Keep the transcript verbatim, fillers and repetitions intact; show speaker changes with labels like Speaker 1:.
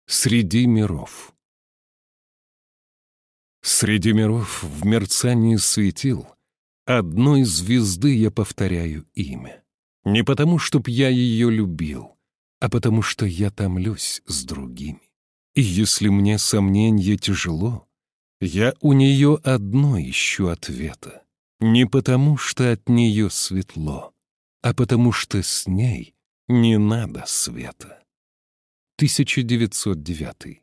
Speaker 1: Среди миров. Среди миров в мерцании светил одной звезды я повторяю имя. Не потому, чтоб я ее любил, а потому, что я томлюсь с другими. И если мне сомненье тяжело, я у нее одной ищу ответа. Не потому, что от нее светло, а потому, что с ней не надо света. тысяча девятьсот девятый.